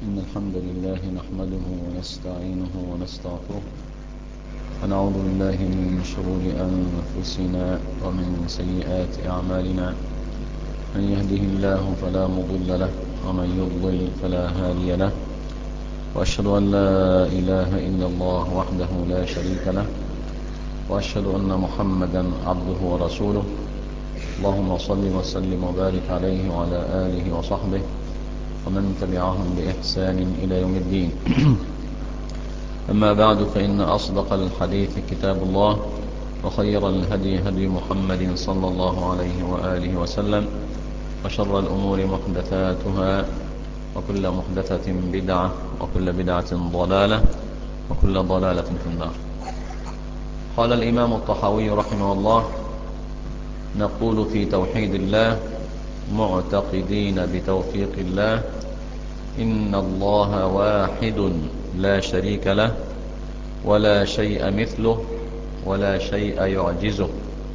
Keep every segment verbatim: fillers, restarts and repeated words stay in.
إن الحمد لله نحمده ونستعينه ونستغفره ونعوذ بالله من شرور أنفسنا ومن سيئات أعمالنا. من يهده الله فلا مضل له ومن يضلل فلا هادي له، وأشهد أن لا إله إلا الله وحده لا شريك له، وأشهد أن محمدا عبده ورسوله. اللهم صل وسلم وبارك عليه وعلى آله وصحبه ومن تبعهم بإحسان إلى يوم الدين. أما بعد، فإن أصدق الحديث كتاب الله، وخير الهدي هدي محمد صلى الله عليه وآله وسلم، وشر الأمور محدثاتها، وكل محدثة بدعة، وكل بدعة ضلالة، وكل ضلالة في النار. قال الإمام الطحاوي رحمه الله: نقول في توحيد الله معتقدين بتوفيق الله إن الله واحد لا شريك له، ولا شيء مثله، ولا شيء يعجزه،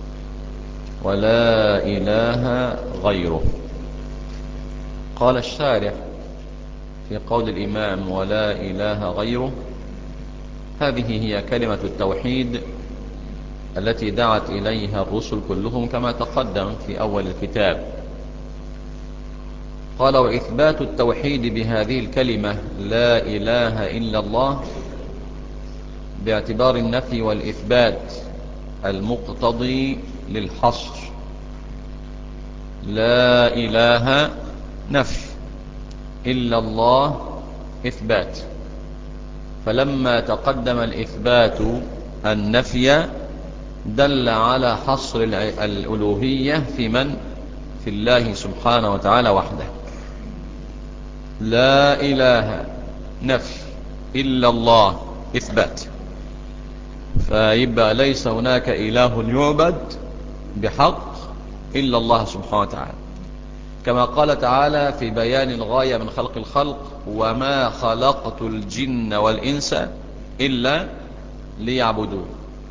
ولا إله غيره. قال الشارح في قول الإمام ولا إله غيره: هذه هي كلمة التوحيد التي دعت إليها الرسل كلهم كما تقدم في أول الكتاب. قال: وإثبات التوحيد بهذه الكلمة لا إله إلا الله باعتبار النفي والإثبات المقتضي للحصر. لا إله نفي، إلا الله إثبات، فلما تقدم الإثبات النفي دل على حصر الألوهية في من؟ في الله سبحانه وتعالى وحده. لا إله نفي، إلا الله إثبات، فيبقى ليس هناك إله يعبد بحق إلا الله سبحانه وتعالى، كما قال تعالى في بيان الغاية من خلق الخلق: وما خلقت الجن والإنس إلا ليعبدون.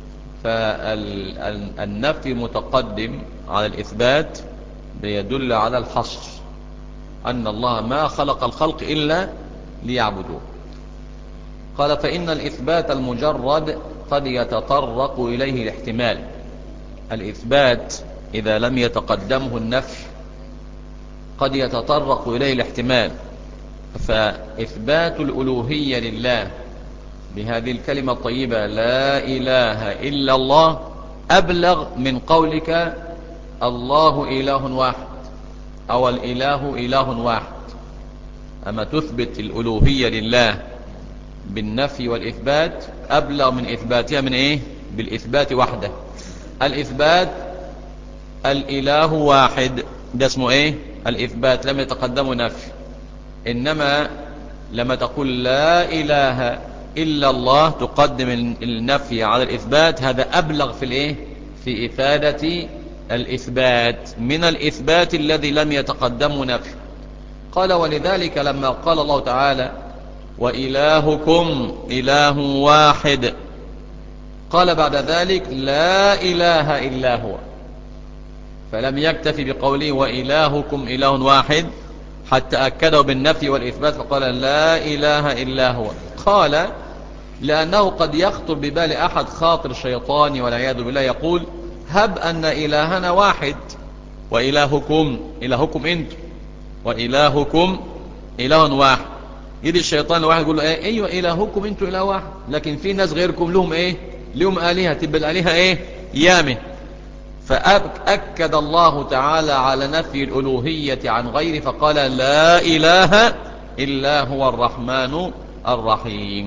فالنفي متقدم على الإثبات بيدل على الحصر، أن الله ما خلق الخلق إلا ليعبدوه. قال: فإن الإثبات المجرد قد يتطرق إليه الاحتمال. الإثبات إذا لم يتقدمه النفي قد يتطرق إليه الاحتمال، فإثبات الألوهية لله بهذه الكلمة الطيبة لا إله إلا الله أبلغ من قولك الله إله واحد أو الإله إله واحد. أما تثبت الألوهية لله بالنفي والإثبات أبلغ من إثباتها من إيه؟ بالإثبات وحده. الإثبات الإله واحد، ده اسمه إيه؟ الإثبات، لم يتقدمه نفي. إنما لما تقول لا إله إلا الله تقدم النفي على الإثبات، هذا أبلغ في الإيه؟ في إفادة الإثبات من الإثبات الذي لم يتقدمه نفي. قال: ولذلك لما قال الله تعالى وإلهكم إله واحد، قال بعد ذلك لا إله إلا هو، فلم يكتفي بقوله وإلهكم إله واحد حتى أكده بالنفي والإثبات، فقال لا إله إلا هو. قال: لأنه قد يخطر ببال أحد خاطر شيطاني والعياذ بالله يقول: هب أن إلهنا واحد وإلهكم إلهكم أنتم وإلهكم إله واحد. يجي الشيطان الواحد يقول له ايه؟ ايوه إلهكم انتم إله واحد، لكن في ناس غيركم لهم ايه؟ لهم آلهة، تبقى الآلهة ايه؟ يامه. فأكد الله تعالى على نفي الألوهية عن غيره فقال لا إله إلا هو الرحمن الرحيم.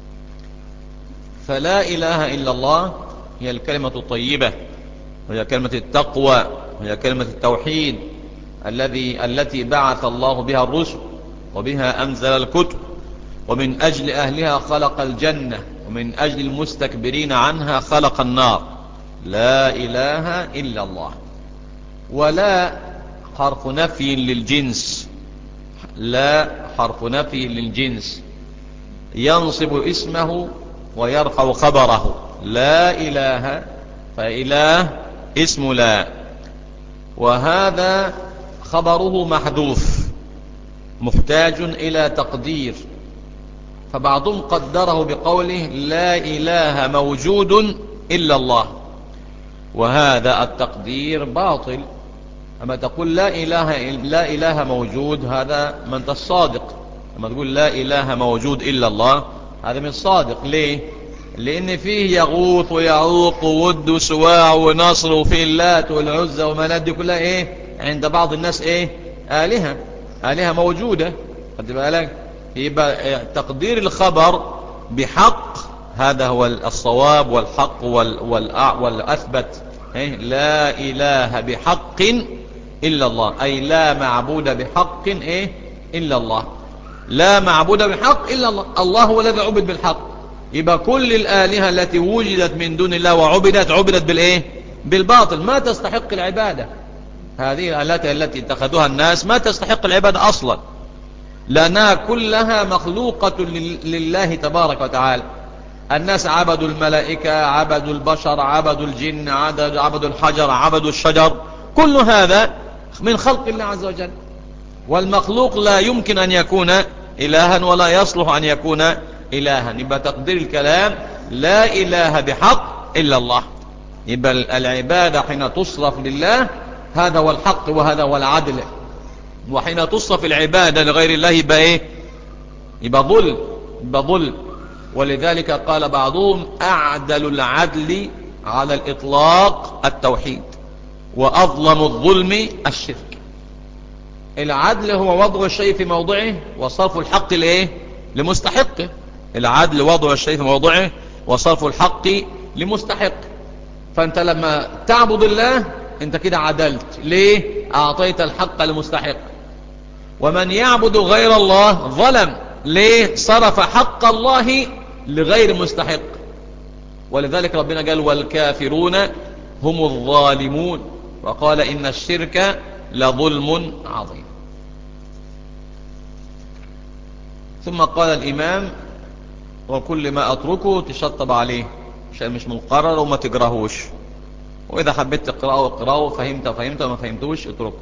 فلا إله إلا الله هي الكلمة الطيبة، وهي كلمة التقوى، وهي كلمة التوحيد الذي التي بعث الله بها الرسل وبها أنزل الكتب، ومن أجل أهلها خلق الجنة، ومن أجل المستكبرين عنها خلق النار. لا إله إلا الله. ولا حرف نفي للجنس، لا حرف نفي للجنس ينصب اسمه ويرفع خبره. لا إله، فإله اسم لا، وهذا خبره محذوف، محتاج إلى تقدير، فبعضهم قدره بقوله لا إله موجود إلا الله، وهذا التقدير باطل. أما تقول لا إله, لا إله موجود، هذا ما أنت الصادق. أما تقول لا إله موجود إلا الله، هذا من الصادق. ليه؟ لأن فيه يغوث ويعوق وود سواع ونصر، وفيه اللات والعزى ومنات، دي كلها إيه عند بعض الناس إيه آلهة آلهة موجودة. خد بالك؟ يبقى تقدير الخبر بحق هذا هو الصواب والحق والأثبت. لا إله بحق إلا الله، أي لا معبود بحق إيه إلا الله. لا معبود بحق إلا الله، الله هو الذي عبد بالحق. يبقى كل الآلهة التي وجدت من دون الله وعبدت عبدت بالإيه بالباطل، ما تستحق العبادة. هذه الآلهة التي اتخذوها الناس ما تستحق العبادة أصلا، لأنها كلها مخلوقة لله تبارك وتعالى. الناس عبدوا الملائكة، عبدوا البشر، عبدوا الجن، عبدوا الحجر، عبدوا الشجر، كل هذا من خلق الله عز وجل. والمخلوق لا يمكن أن يكون إلها ولا يصلح أن يكون إلها. يبقى تقدير الكلام لا إله بحق إلا الله. يبقى العبادة حين تصرف لله هذا هو الحق وهذا هو العدل، وحين تصرف العبادة لغير الله يبقى إيه يبقى ظلم يبقى ظلم. ولذلك قال بعضهم أعدل العدل على الإطلاق التوحيد، وأظلم الظلم الشرك. العدل هو وضع الشيء في موضعه وصرف الحق لإيه لمستحقه. العدل وضع الشيء في موضعه وصرف الحق لمستحق. فأنت لما تعبد الله أنت كده عدلت. ليه؟ أعطيت الحق لمستحق. ومن يعبد غير الله ظلم. ليه؟ صرف حق الله لغير مستحق. ولذلك ربنا قال والكافرون هم الظالمون، وقال إن الشرك لظلم عظيم. ثم قال الإمام وكل ما أتركه تشطب عليه، شيء مش مقرر وما تقراهوش، وإذا حبيت تقرأه اقرأه، فهمت فهمت وما فهمتوش اتركه.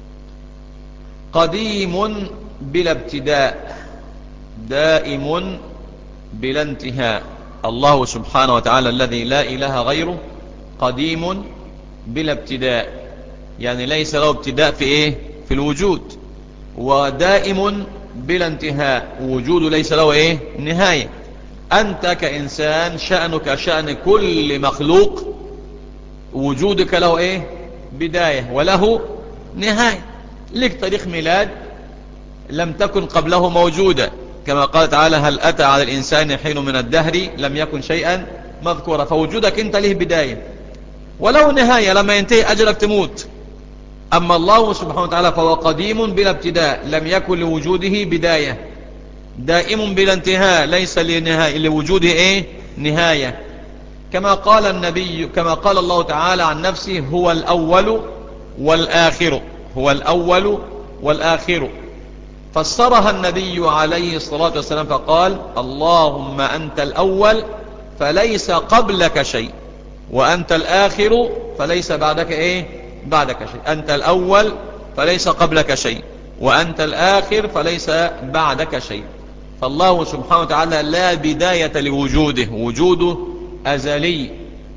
قديم بلا ابتداء دائم بلا انتهاء. الله سبحانه وتعالى الذي لا إله غيره قديم بلا ابتداء، يعني ليس له ابتداء في إيه في الوجود، ودائم بلا انتهاء، وجوده ليس له إيه نهاية. أنت كإنسان شأنك شأن كل مخلوق، وجودك له إيه بداية وله نهاية. لك تاريخ ميلاد لم تكن قبله موجودة، كما قال تعالى هل أتى على الإنسان حين من الدهر لم يكن شيئا مذكورا. فوجودك أنت له بداية وله نهاية، لما ينتهي أجلك تموت. أما الله سبحانه وتعالى فهو قديم بلا ابتداء، لم يكن لوجوده بداية، دائم بلا انتهاء، ليس لنهاية لوجوده إيه نهاية. كما قال النبي كما قال الله تعالى عن نفسه هو الأول والآخر، هو الأول والآخر. فسرها النبي عليه الصلاة والسلام فقال اللهم أنت الأول فليس قبلك شيء، وأنت الآخر فليس بعدك إيه بعدك شيء. أنت الأول فليس قبلك شيء، وأنت الآخر فليس بعدك شيء. فالله سبحانه وتعالى لا بداية لوجوده، وجوده أزلي،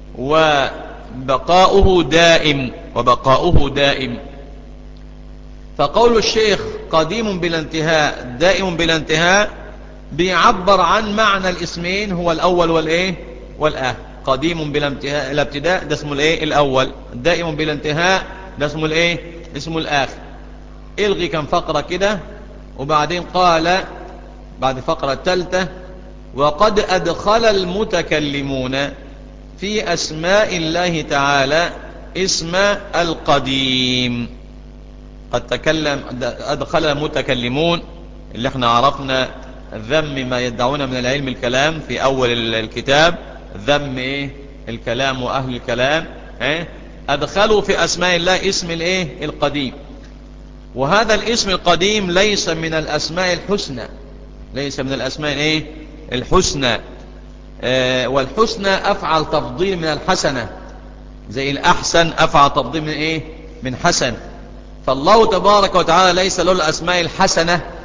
وبقاؤه دائم وبقاؤه دائم. فقول الشيخ قديم بلا انتهاء دائم بلا انتهاء بيعبر عن معنى الاسمين، هو الأول والإيه والآخر. قديم بلا انتهاء الابتداء ده اسمه الإيه الأول، دائم بلا انتهاء ده اسمه الإيه اسمه الآخر. الغي كم فقرة كده، وبعدين قال بعد فقرة الثالثة وقد أدخل المتكلمون في أسماء الله تعالى اسم القديم. قد تكلم أدخل المتكلمون اللي احنا عرفنا ذم ما يدعون من العلم الكلام في أول الكتاب، ذم ايه الكلام وأهل الكلام، ايه أدخلوا في أسماء الله اسم الايه القديم. وهذا الاسم القديم ليس من الأسماء الحسنى، ليس من الأسماء الايه الحسنى. اه والحسنى أفعل تفضيل من الحسنة، زي الأحسن أفعل تفضيل من ايه من حسن. فالله تبارك وتعالى ليس له الأسماء الحسنة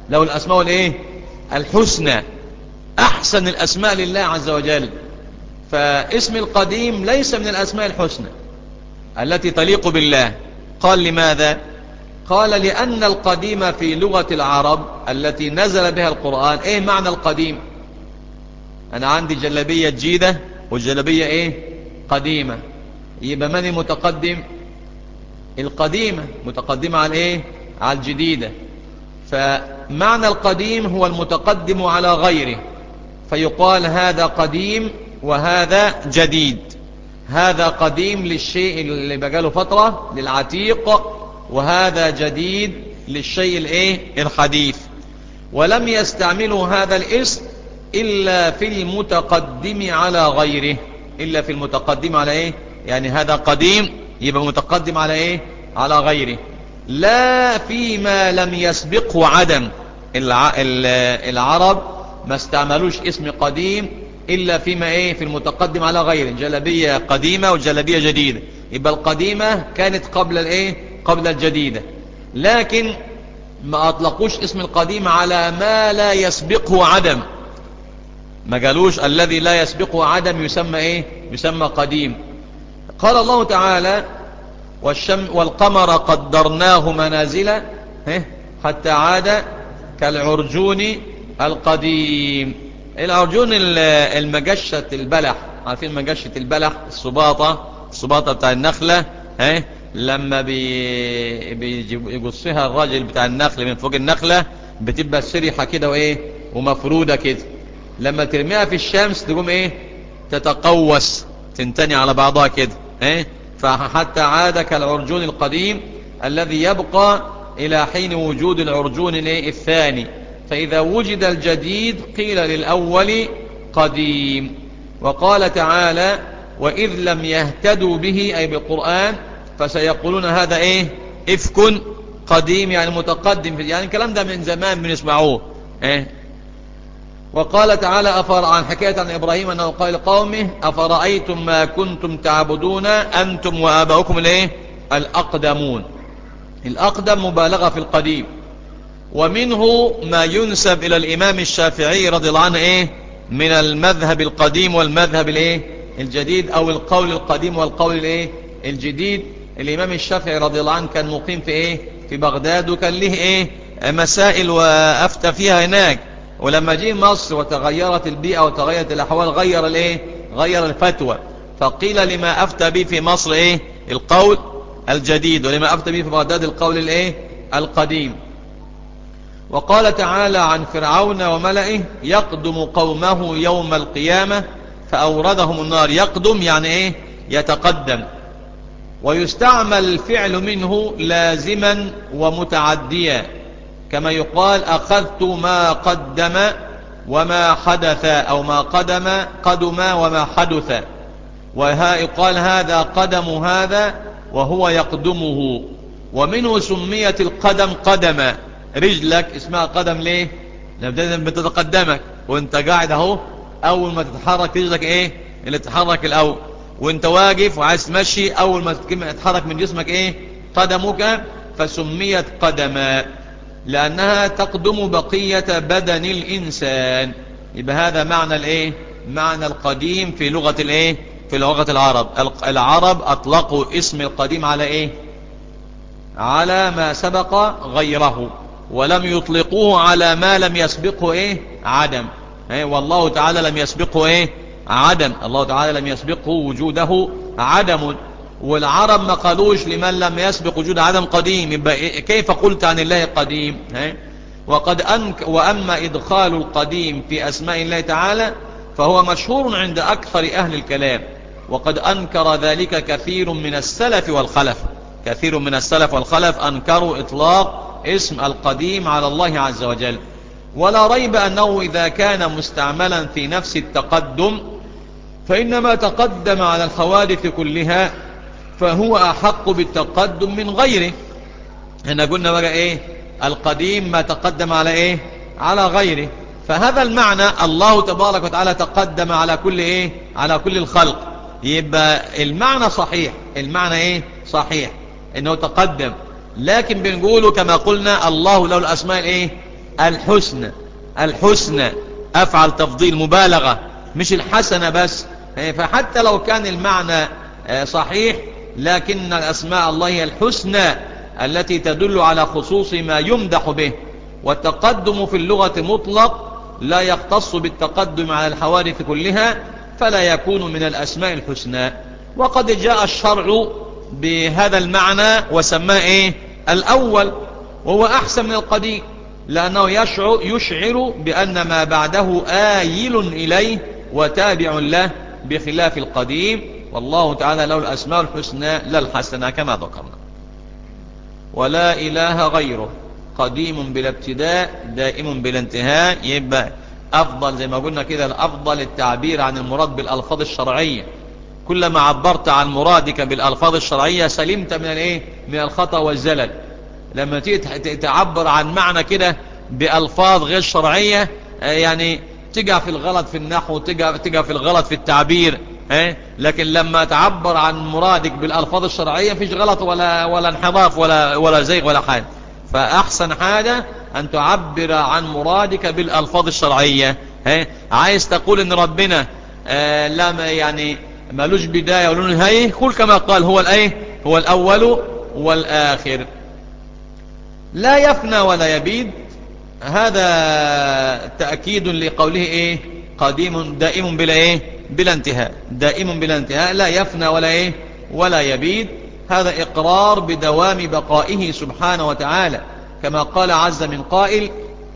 له الأسماء الإيه الحسنى، أحسن الأسماء لله عز وجل. فاسم القديم ليس من الأسماء الحسنى التي تليق بالله. قال لماذا؟ قال لأن القديم في لغة العرب التي نزل بها القرآن، إيه معنى القديم؟ أنا عندي جلبية جديدة والجلبية إيه قديمة، يبقى من المتقدم؟ القديمة متقدمة على إيه على الجديدة. فمعنى القديم هو المتقدم على غيره، فيقال هذا قديم وهذا جديد. هذا قديم للشيء اللي بقاله فترة للعتيق، وهذا جديد للشيء الايه الحديث. ولم يستعملوا هذا الاسم إلا في المتقدم على غيره، إلا في المتقدم على ايه يعني هذا قديم يبقى متقدم على ايه على غيره، لا فيما لم يسبقه عدم. العرب ما استعملوش اسم قديم إلا فيما إيه في المتقدم على غيره، جلبية قديمة وجلبية جديدة، يبقى القديمة كانت قبل الإيه قبل الجديدة. لكن ما أطلقوش اسم القديم على ما لا يسبقه عدم، ما قالوش الذي لا يسبقه عدم يسمى إيه يسمى قديم. قال الله تعالى والشم والقمر قدرناه منازل حتى عاد كالعرجون القديم. العرجون المجشة البلح، عارفين مجشة البلح، الصباطة الصباطة بتاع النخلة، ها لما بي بيقصها الراجل بتاع النخل من فوق النخلة بتبقى سريحة كده وايه ومفرودة كده، لما ترميها في الشمس تقوم ايه تتقوس تنتني على بعضها كده، ها فحتى عاد كالعرجون القديم الذي يبقى إلى حين وجود العرجون الثاني. فإذا وجد الجديد قيل للأول قديم. وقال تعالى وإذ لم يهتدوا به أي بالقرآن فسيقولون هذا إيه إفك قديم، يعني متقدم، يعني الكلام ده من زمان بنسمعوه. إيه؟ وقال تعالى أفر عن حكاية عن إبراهيم أنه قال لقومه أفرأيتم ما كنتم تعبدون أنتم وآباؤكم الإيه الأقدمون. الأقدم مبالغة في القديم. ومنه ما ينسب إلى الإمام الشافعي رضي الله عنه إيه من المذهب القديم والمذهب الإيه الجديد، أو القول القديم والقول الإيه الجديد. الإمام الشافعي رضي الله عنه كان مقيم في إيه في بغداد، وكان له إيه مسائل وأفتى فيها هناك. ولما جه مصر وتغيرت البيئة وتغيرت الأحوال غير الإيه غير الفتوى، فقيل لما أفتى به في مصر إيه القول الجديد، ولما أفتى به في بغداد القول الإيه القديم. وقال تعالى عن فرعون وملئه يقدم قومه يوم القيامة فأوردهم النار. يقدم يعني إيه يتقدم. ويستعمل الفعل منه لازما ومتعديا، كما يقال أخذت ما قدم وما حدث، أو ما قدم قدم وما حدث. ويقال هذا قدم هذا وهو يقدمه. ومنه سميت القدم قدم، رجلك اسمها قدم ليه؟ لأن بتتقدمك وانت قاعد اهو، اول ما تتحرك رجلك ايه اللي تتحرك الاول، وانت واقف وعايز تمشي اول ما تتحرك من جسمك ايه قدمك، فسميت قدما لانها تقدم بقية بدن الانسان. يبقى هذا معنى الايه معنى القديم في لغة الايه في لغة العرب. العرب اطلقوا اسم القديم على ايه على ما سبق غيره، ولم يطلقوه على ما لم يسبقه ايه عدم. ايه والله تعالى لم يسبقه ايه عدم، الله تعالى لم يسبقه وجوده عدم. والعرب ما قالوش لمن لم يسبق وجود عدم قديم، يبقى إيه كيف قلت عن الله قديم؟ ايه وقد أنك وأما إدخال القديم في أسماء الله تعالى فهو مشهور عند أكثر أهل الكلام، وقد أنكر ذلك كثير من السلف والخلف. كثير من السلف والخلف أنكروا إطلاق اسم القديم على الله عز وجل. ولا ريب أنه إذا كان مستعملا في نفس التقدم فإنما تقدم على الحوادث كلها فهو أحق بالتقدم من غيره. هنا قلنا بقى إيه القديم ما تقدم على إيه على غيره. فهذا المعنى الله تبارك وتعالى تقدم على كل إيه على كل الخلق، يبقى المعنى صحيح. المعنى إيه صحيح إنه تقدم، لكن بنقوله كما قلنا الله له الأسماء الإيه الحسنى. الحسنى أفعل تفضيل مبالغة، مش الحسنة بس. فحتى لو كان المعنى صحيح، لكن الأسماء الله هي الحسنى التي تدل على خصوص ما يمدح به. والتقدم في اللغة مطلق لا يختص بالتقدم على الحوادث كلها، فلا يكون من الأسماء الحسنى. وقد جاء الشرع بهذا المعنى وسماه إيه؟ الأول، وهو أحسن من القديم، لأنه يشعر, يشعر بأن ما بعده آيل إليه وتابع له، بخلاف القديم. والله تعالى له الأسماء الحسنى لا الحسنى كما ذكرنا. ولا إله غيره، قديم بلا ابتداء دائم بلا انتهاء. يبقى أفضل زي ما قلنا كده، الأفضل التعبير عن المراد بالألفاظ الشرعية. كلما عبرت عن مرادك بالألفاظ الشرعية سلمت من الايه؟ من الخطأ والزلل. لما تيجي تعبر عن معنى كده بألفاظ غير شرعية، يعني تقع في الغلط في النحو، تقع, تقع في الغلط في التعبير. لكن لما تعبر عن مرادك بالألفاظ الشرعية فيش غلط ولا, ولا انحراف ولا, ولا زيغ ولا حاجة. فأحسن حاجة أن تعبر عن مرادك بالألفاظ الشرعية. عايز تقول إن ربنا آه لا يعني مالوش بداية ولا نهاية، قل كما قال هو الأيه هو الأول والآخر. لا يفنى ولا يبيد، هذا تأكيد لقوله إيه؟ قديم دائم بلا إيه؟ بلا انتهاء. دائم بلا انتهاء، لا يفنى ولا إيه؟ ولا يبيد. هذا إقرار بدوام بقائه سبحانه وتعالى، كما قال عز من قائل: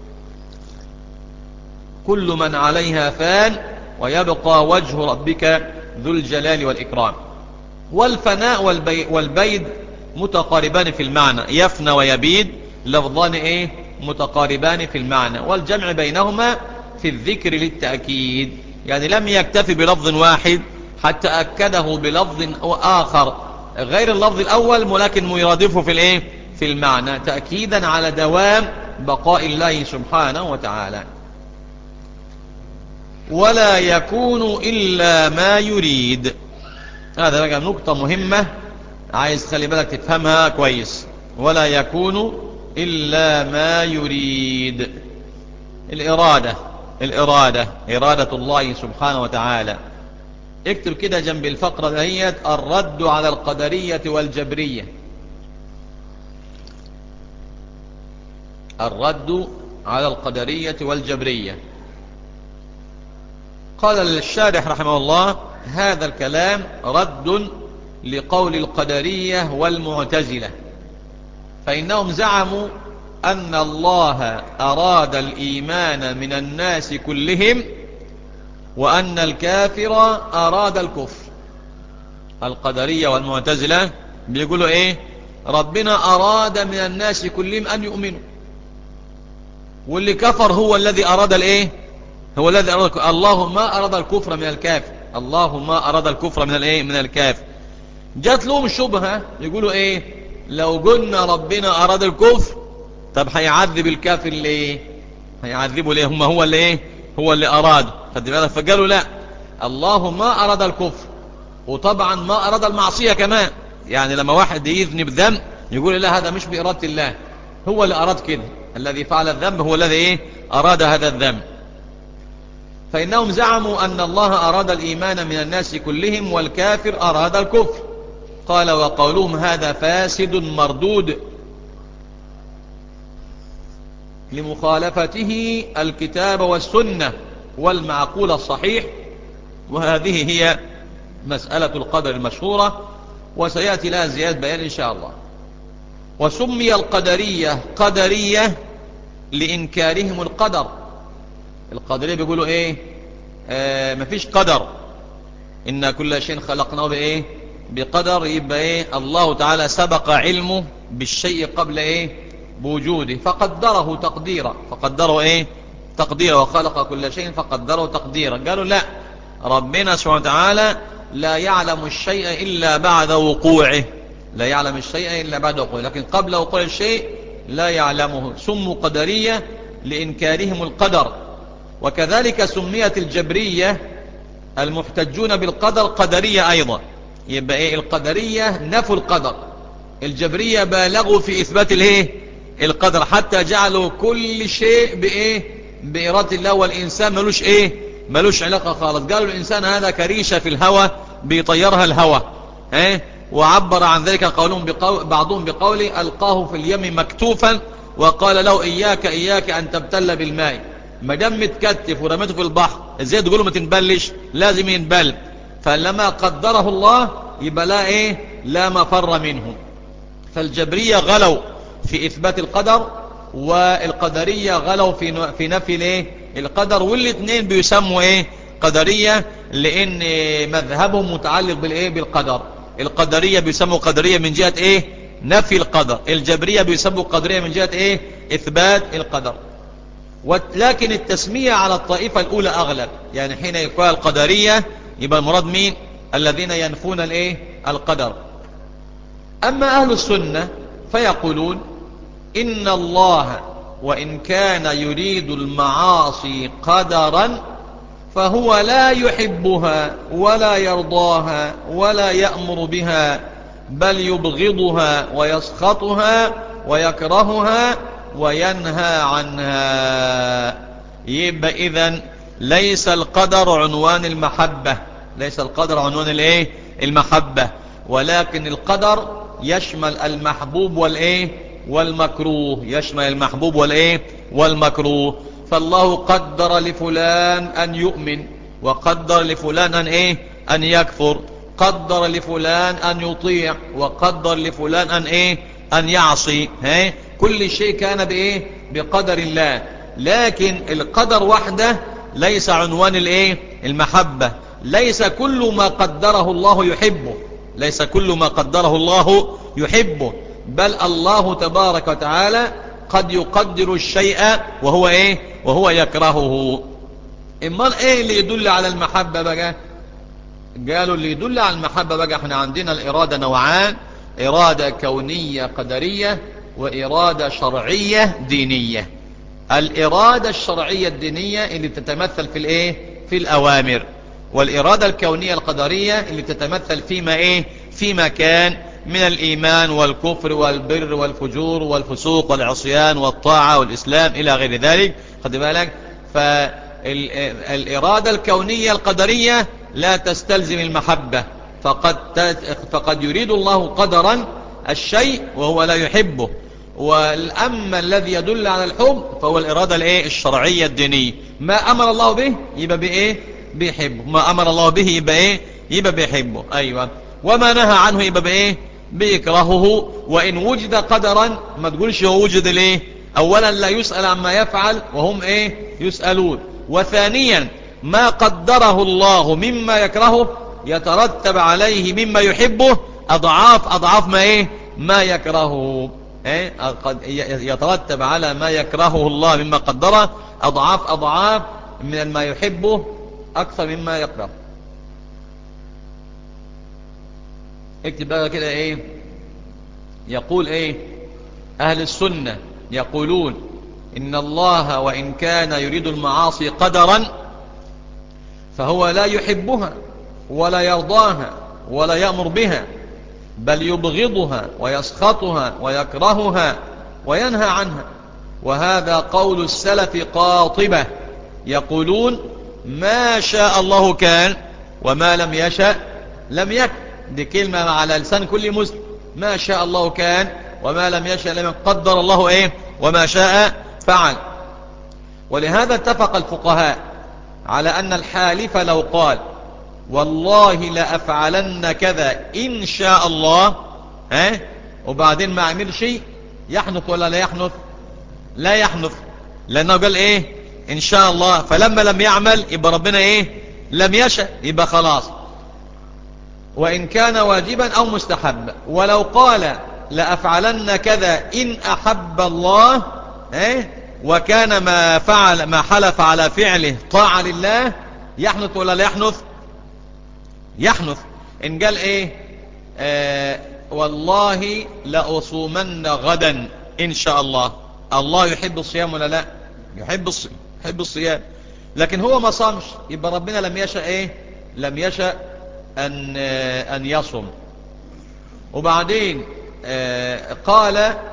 كل من عليها فان ويبقى وجه ربك ذو الجلال والإكرام. والفناء والبي والبيد متقاربان في المعنى. يفنى ويبيد لفظان إيه؟ متقاربان في المعنى، والجمع بينهما في الذكر للتأكيد. يعني لم يكتفي بلفظ واحد حتى أكده بلفظ آخر غير اللفظ الأول، ولكن يرادفه في الإيه؟ في المعنى، تأكيدا على دوام بقاء الله سبحانه وتعالى. ولا يكون إلا ما يريد. هذا بقى نقطة مهمة عايز خلي بالك تفهمها كويس. ولا يكون إلا ما يريد. الإرادة الإرادة إرادة الله سبحانه وتعالى. اكتب كده جنب الفقرة دهيت: الرد على القدرية والجبرية. الرد على القدرية والجبرية. قال الشارح رحمه الله: هذا الكلام رد لقول القدرية والمعتزلة، فإنهم زعموا أن الله أراد الإيمان من الناس كلهم، وأن الكافر أراد الكفر. القدرية والمعتزلة بيقولوا إيه؟ ربنا أراد من الناس كلهم أن يؤمنوا، واللي كفر هو الذي أراد الإيه؟ هو الذي أراد. الله ما أراد الكفر من الكافر. الله ما أراد الكفر من الإيه؟ من الكافر. جات لهم شبهة يقولوا إيه؟ لو قلنا ربنا أراد الكفر، طب هيعذب الكافر ليه؟ هيعذبه ليه؟ هم هو اللي إيه؟ هو اللي أراد. فقالوا لا، الله ما أراد الكفر، وطبعا ما أراد المعصية كمان. يعني لما واحد يذنب ذنب يقول لا، هذا مش بإرادة الله، هو اللي أراد كده. الذي فعل الذنب هو الذي إيه؟ أراد هذا الذنب. فإنهم زعموا أن الله أراد الإيمان من الناس كلهم، والكافر أراد الكفر. قال: وقولهم هذا فاسد مردود لمخالفته الكتاب والسنة والمعقول الصحيح. وهذه هي مسألة القدر المشهورة، وسيأتي لها زيادة بيان إن شاء الله. وسمي القدرية قدرية لإنكارهم القدر. القدرية بيقولوا إيه؟ آه مفيش قدر، إن كل شيء خلقناه بإيه؟ بقدر. يبقى إيه؟ الله تعالى سبق علمه بالشيء قبل إيه؟ بوجوده، فقدره تقديرا. فقدره إيه؟ تقديرا. وخلق كل شيء فقدره تقديرا. قالوا لا، ربنا سبحانه وتعالى لا يعلم الشيء إلا بعد وقوعه. لا يعلم الشيء إلا بعد وقوعه، لكن قبل وقوع الشيء لا يعلمه. سموا قدرية لإنكارهم القدر. وكذلك سميت الجبرية المحتجون بالقدر قدرية أيضا. يبقى إيه؟ القدرية نفوا القدر، الجبرية بالغوا في إثبات الايه؟ القدر، حتى جعلوا كل شيء بايه بإرادة الله، والإنسان ملوش ايه ملوش علاقة خالص. قالوا الإنسان هذا كريشة في الهوى بيطيرها الهوى، ايه وعبر عن ذلك قولهم بقول بعضهم بقول ألقاه في اليم مكتوفا وقال له إياك إياك أن تبتل بالماء. ما دام متكتف ورميته في البحر ازاي تقولوا ما تنبلش؟ لازم ينبل. فلما قدره الله يبقى لا ايه لا مفر منه. فالجبرية غلوا في إثبات القدر، والقدرية غلوا في في نفي الايه القدر، والاثنين بيسموا ايه قدرية، لأن مذهبهم متعلق بالايه بالقدر. القدرية بيسموا قدرية من جهة ايه نفي القدر، الجبرية بيسموا قدرية من جهة ايه اثبات القدر. لكن التسمية على الطائفة الأولى أغلب، يعني حين يقال القدرية يبقى المراد مين؟ الذين ينفون الايه القدر. أما أهل السنة فيقولون إن الله وإن كان يريد المعاصي قدرا فهو لا يحبها ولا يرضاها ولا يأمر بها، بل يبغضها ويسخطها ويكرهها وينهى عنها. يبقى إذن ليس القدر عنوان المحبة، ليس القدر عنوان الايه المحبة، ولكن القدر يشمل المحبوب والايه والمكروه، يشمل المحبوب والايه والمكروه. فالله قدر لفلان ان يؤمن، وقدر لفلان ان ايه ان يكفر، قدر لفلان ان يطيع، وقدر لفلان ان ايه ان يعصي. ها كل شيء كان بايه بقدر الله. لكن القدر وحده ليس عنوان الايه المحبة. ليس كل ما قدره الله يحبه، ليس كل ما قدره الله يحبه، بل الله تبارك وتعالى قد يقدر الشيء وهو ايه وهو يكرهه. اما ايه اللي يدل على المحبة بقى؟ قالوا اللي يدل على المحبة بقى احنا عندنا الارادة نوعان: ارادة كونية قدرية، وارادة شرعية دينية. الارادة الشرعية الدينية اللي تتمثل في الايه في الاوامر، والارادة الكونية القدرية اللي تتمثل فيما ايه فيما كان من الايمان والكفر والبر والفجور والفسوق والعصيان والطاعة والاسلام الى غير ذلك. خد بالك، فالارادة الكونية القدرية لا تستلزم المحبة، فقد فقد يريد الله قدرا الشيء وهو لا يحبه. والأما الذي يدل على الحب فهو الإرادة الايه الشرعية الدينية. ما أمر الله به يبقى بإيه بيحبه، ما أمر الله به يبقى إيه يبقى بيحبه. أيوة. وما نهى عنه يبقى بإيه بيكرهه. وإن وجد قدرا ما تقولش هو وجد ليه. أولا لا يسأل عما يفعل وهم إيه يسألون. وثانيا ما قدره الله مما يكرهه يترتب عليه مما يحبه أضعاف أضعاف ما إيه ما يكرهه. إيه؟ قد يترتب على ما يكرهه الله مما قدره أضعاف أضعاف من ما يحبه أكثر مما يكره. اكتب بقى كده إيه يقول إيه أهل السنة يقولون إن الله وإن كان يريد المعاصي قدرا فهو لا يحبها ولا يرضاها ولا يأمر بها، بل يبغضها ويسخطها ويكرهها وينهى عنها. وهذا قول السلف قاطبة، يقولون ما شاء الله كان وما لم يشأ لم يكن. دي كلمة على لسان كل مسلم، ما شاء الله كان وما لم يشأ لم يكن، قدر الله ايه وما شاء فعل. ولهذا اتفق الفقهاء على أن الحالف لو قال والله لأفعلن كذا إن شاء الله، ها وبعدين ما عمل شيء، يحنث ولا لا يحنث؟ لا يحنث، لأنه قال إيه إن شاء الله، فلما لم يعمل يبقى ربنا إيه لم يشأ، يبقى خلاص. وإن كان واجبا أو مستحبا. ولو قال لأفعلن كذا إن أحب الله، ها وكان ما فعل ما حلف على فعله طاعة لله، يحنث ولا لا يحنث؟ يحنث. إن قال إيه آه والله لأصومن غدا إن شاء الله، الله يحب الصيام ولا لا؟ يحب الصيام يحب الصيام، لكن هو ما صامش، يبقى ربنا لم يشأ إيه لم يشأ أن, آه أن يصوم. وبعدين آه قال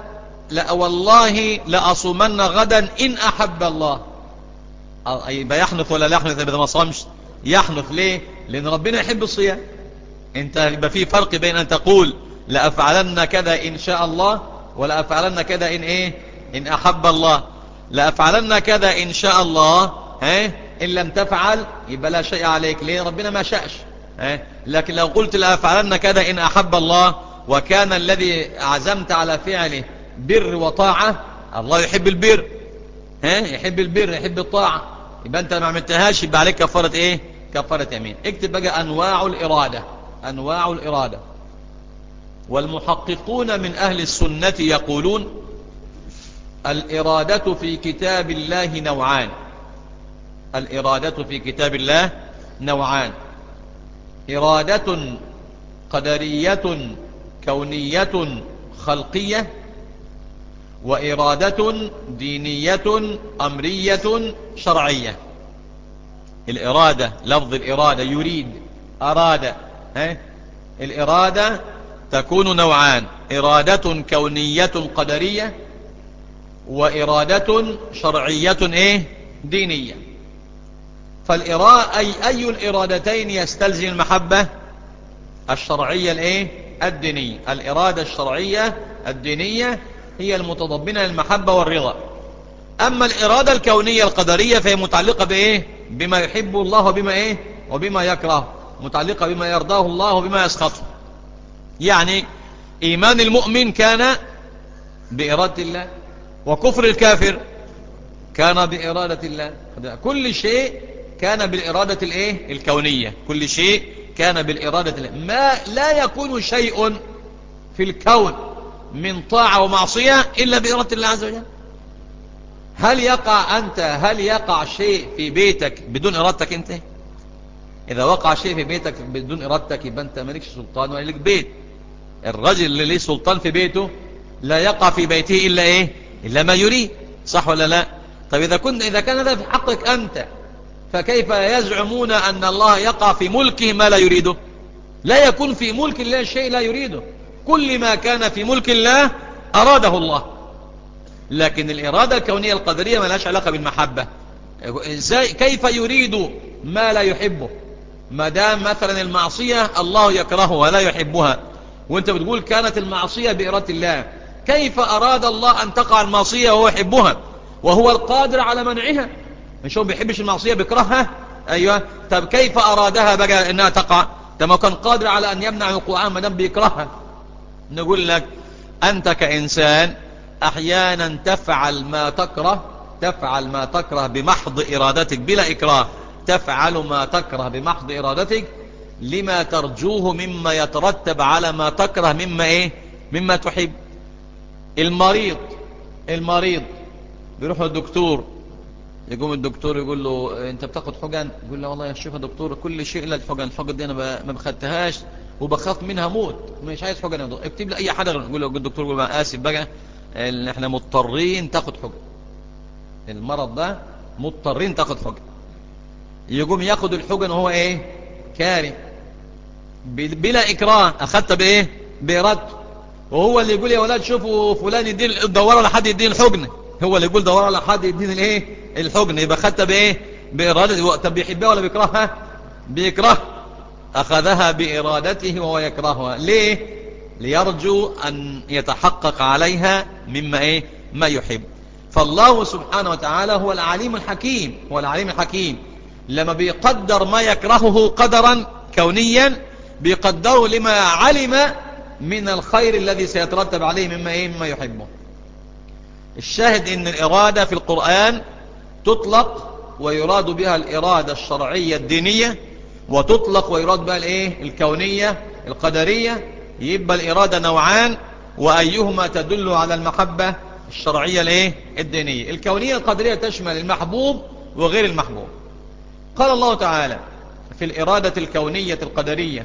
لا والله لأصومن غدا إن أحب الله، يبقى يحنث ولا لا يحنث؟ إذا ما صامش يحنث. ليه؟ لأن ربنا يحب الصيام. انت يبقى في فرق بين أن تقول لأفعلن كذا إن شاء الله، ولا أفعلن كذا إن إيه؟ إن أحب الله. لأفعلن كذا إن شاء الله، ها؟ إن لم تفعل يبقى لا شيء عليك. ليه؟ ربنا ما شاءش. ها؟ لكن لو قلت لأفعلن كذا إن أحب الله، وكان الذي عزمت على فعله بر وطاعة، الله يحب البر، ها؟ يحب البر، يحب الطاعة، يبقى أنت ما عملتهاش يبقى عليك كفارة إيه؟ كفارة يمين. اكتب بقى أنواع الإرادة. أنواع الإرادة. والمحققون من أهل السنة يقولون الإرادة في كتاب الله نوعان. الإرادة في كتاب الله نوعان: إرادة قدرية كونية خلقية، وإرادة دينية أمرية شرعية. الإرادة، لفظ الإرادة يريد، أراد، ها؟ الإرادة تكون نوعان: إرادة كونية قدرية، وإرادة شرعية إيه؟ دينية. فالإرادة أي, أي الإرادتين يستلزم المحبة؟ الشرعية الإيه؟ الدينية. الإرادة الشرعية الدينية هي المتضمنة للمحبة والرضا. أما الإرادة الكونية القدرية فهي متعلقة بإيه؟ بما يحب الله وبما إيه؟ وبما يكره، متعلقة بما يرضاه الله وبما يسخطه. يعني إيمان المؤمن كان بإرادة الله، وكفر الكافر كان بإرادة الله. كل شيء كان بالإرادة الإيه؟ الكونية. كل شيء كان بالإرادة الله. ما لا يكون شيء في الكون من طاعة ومعصية إلا بإرادة الله عز وجل. هل يقع أنت هل يقع شيء في بيتك بدون إرادتك أنت؟ إذا وقع شيء في بيتك بدون إرادتك يبقى أنت مالكش سلطان ولا لك بيت. الرجل اللي ليه سلطان في بيته لا يقع في بيته إلا إيه؟ إلا ما يريد. صح ولا لا؟ طيب إذا كنت إذا كان هذا في حقك أنت، فكيف يزعمون أن الله يقع في ملكه ما لا يريده؟ لا يكون في ملك الله شيء لا يريده. كل ما كان في ملك الله أراده الله. لكن الإرادة الكونية القدرية ما لهاش علاقة بالمحبة. إزاي؟ كيف يريد ما لا يحبه؟ ما دام مثلا المعصية الله يكرهها ولا يحبها، وانت بتقول كانت المعصية بإرادة الله، كيف أراد الله أن تقع المعصية وهو يحبها وهو القادر على منعها؟ مش هو بيحبش المعصية بيكرهها؟ أيوة. طب كيف أرادها بقى أنها تقع؟ طب ما كان قادر على أن يمنع وقوعها ما دام بيكرهها. نقول لك أنت كإنسان أحيانا تفعل ما تكره، تفعل ما تكره بمحض إرادتك بلا إكراه، تفعل ما تكره بمحض إرادتك لما ترجوه مما يترتب على ما تكره مما إيه؟ مما تحب. المريض المريض بيروح للدكتور، يقوم الدكتور يقول له انت بتاخد حقن؟ يقول له والله يا شيخ يا دكتور كل شيء الا الحقن، الحقن دي انا ما بخدتهاش وبخاف منها موت، مش عايز حقن يا دكتور، اكتب لي اي حاجه. يقول له الدكتور يقول له اسف بقى احنا مضطرين تاخد حقن، المرض ده مضطرين تاخد حقن. يقوم ياخد الحقن وهو ايه؟ كاره بلا اكراه، اخدت بايه؟ بارادته. وهو اللي يقول يا ولاد شوفوا فلان يدين دوروا لحد يدين الحقن، هو اللي يقول دوروا لحد يدين الايه؟ الحقن. يبقى خدت بايه؟ بارادته. طب بيحبها ولا بيكرهها؟ بيكره، اخذها بارادته وهو يكرهها. ليه؟ ليرجو ان يتحقق عليها مما ايه؟ ما يحب. فالله سبحانه وتعالى هو العليم الحكيم، هو العليم الحكيم. لما بيقدر ما يكرهه قدرا كونيا بيقدره لما علم من الخير الذي سيترتب عليه مما ايه؟ مما يحبه. الشاهد ان الإرادة في القرآن تطلق ويراد بها الإرادة الشرعية الدينية، وتطلق ويراد بها الايه؟ الكونية القدرية. يبقى الإرادة نوعان، وأيهما تدل على المحبة؟ الشرعية الايه؟ الدينية. الكونية القدرية تشمل المحبوب وغير المحبوب. قال الله تعالى في الإرادة الكونية القدرية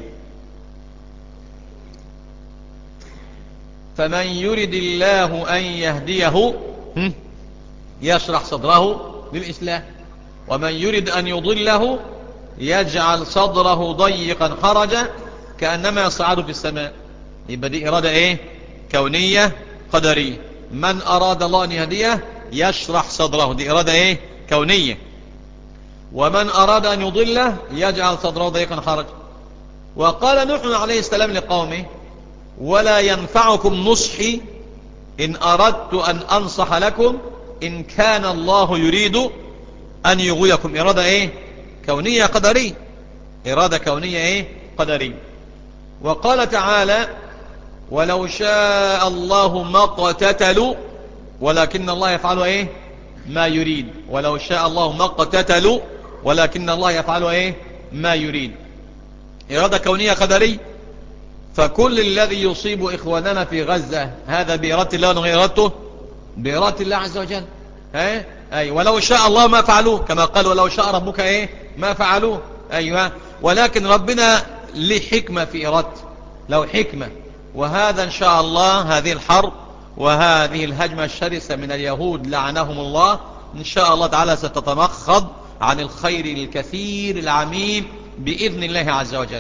فمن يرد الله أن يهديه يشرح صدره للإسلام، ومن يرد أن يضله يجعل صدره ضيقا حرجا كأنما يصعد في السماء. يبقى دي إرادة إيه؟ كونية قدرية. من أراد الله أن يهديه يشرح صدره، دي إرادة إيه؟ كونية. ومن أراد أن يضله يجعل صدره ضيقا حرجا. وقال نوح عليه السلام لقومه ولا ينفعكم نصحي إن أردت أن أنصح لكم إن كان الله يريد أن يغويكم. إرادة إيه؟ كونية قدرية، إرادة كونية إيه؟ قدرية. وقال تعالى ولو شاء الله ما اقتتلوا ولكن الله يفعل إيه؟ ما يريد. ولو شاء الله ما اقتتلوا ولكن الله يفعل إيه؟ ما يريد. إرادة كونية قدرية. فكل الذي يصيب إخواننا في غزة هذا بإرادة الله وغير إرادته؟ بإرادة الله عز وجل. ها؟ أي ولو شاء الله ما فعلوه، كما قال ولو شاء ربك إيه؟ ما فعلوه. أيوة. ولكن ربنا له حكمة في إرادته، لو حكمة. وهذا إن شاء الله هذه الحرب وهذه الهجمة الشرسة من اليهود لعنهم الله إن شاء الله تعالى ستتمخض عن الخير الكثير العميم بإذن الله عز وجل.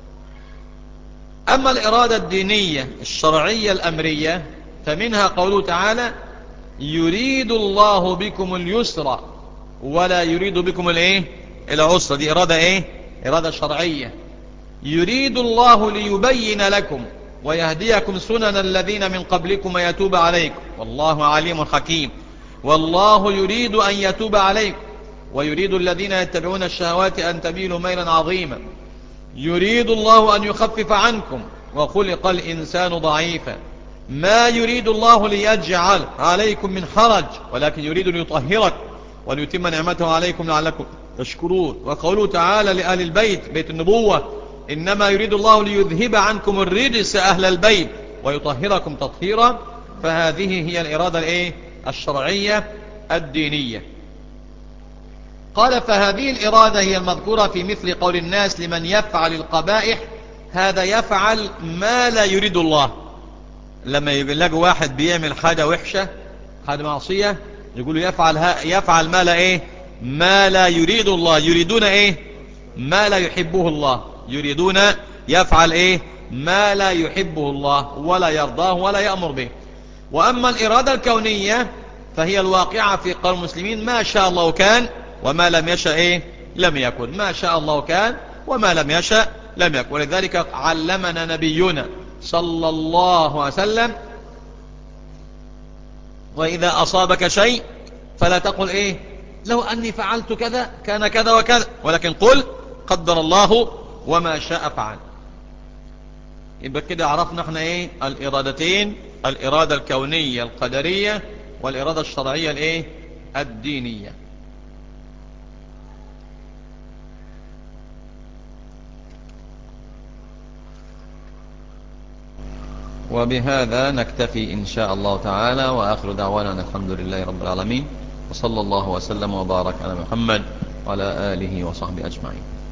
أما الإرادة الدينية الشرعية الأمرية فمنها قوله تعالى يريد الله بكم اليسر ولا يريد بكم الايه العسر. دي إرادة ايه؟ إرادة شرعية. يريد الله ليبين لكم ويهديكم سنن الذين من قبلكم ويتوب عليكم والله عليم حكيم. والله يريد أن يتوب عليكم ويريد الذين يتبعون الشهوات أن تميلوا ميلا عظيما. يريد الله أن يخفف عنكم وخلق الإنسان ضعيفا. ما يريد الله ليجعل عليكم من حرج ولكن يريد أن يطهرك وليتم نعمته عليكم لعلكم تشكرون. وقوله تعالى لآل البيت بيت النبوة إنما يريد الله ليذهب عنكم الرجس أهل البيت ويطهركم تطهيرا. فهذه هي الإرادة الإيه؟ الشرعية الدينية. قال فهذه الإرادة هي المذكورة في مثل قول الناس لمن يفعل القبائح هذا يفعل ما لا يريد الله. لما يلاقوا واحد بيعمل حاجة وحشة حاجة معصية يقولوا يفعل, يفعل ما لا إيه؟ ما لا يريد الله. يريدون إيه؟ ما لا يحبه الله. يريدون يفعل إيه؟ ما لا يحبه الله ولا يرضاه ولا يأمر به. وأما الإرادة الكونية فهي الواقعة في قول المسلمين ما شاء الله كان وما لم يشاء إيه؟ لم يكن. ما شاء الله كان وما لم يشاء لم يكن. ولذلك علمنا نبينا صلى الله عليه وسلم وإذا أصابك شيء فلا تقل إيه لو أني فعلت كذا كان كذا وكذا ولكن قل قدر الله وما شاء فعل. يبقى كده عرفنا احنا ايه الإرادتين، الإرادة الكونية القدرية والإرادة الشرعية الايه الدينية. وبهذا نكتفي إن شاء الله تعالى وآخر دعوانا الحمد لله رب العالمين وصلى الله وسلم وبارك على محمد وعلى آله وصحبه أجمعين.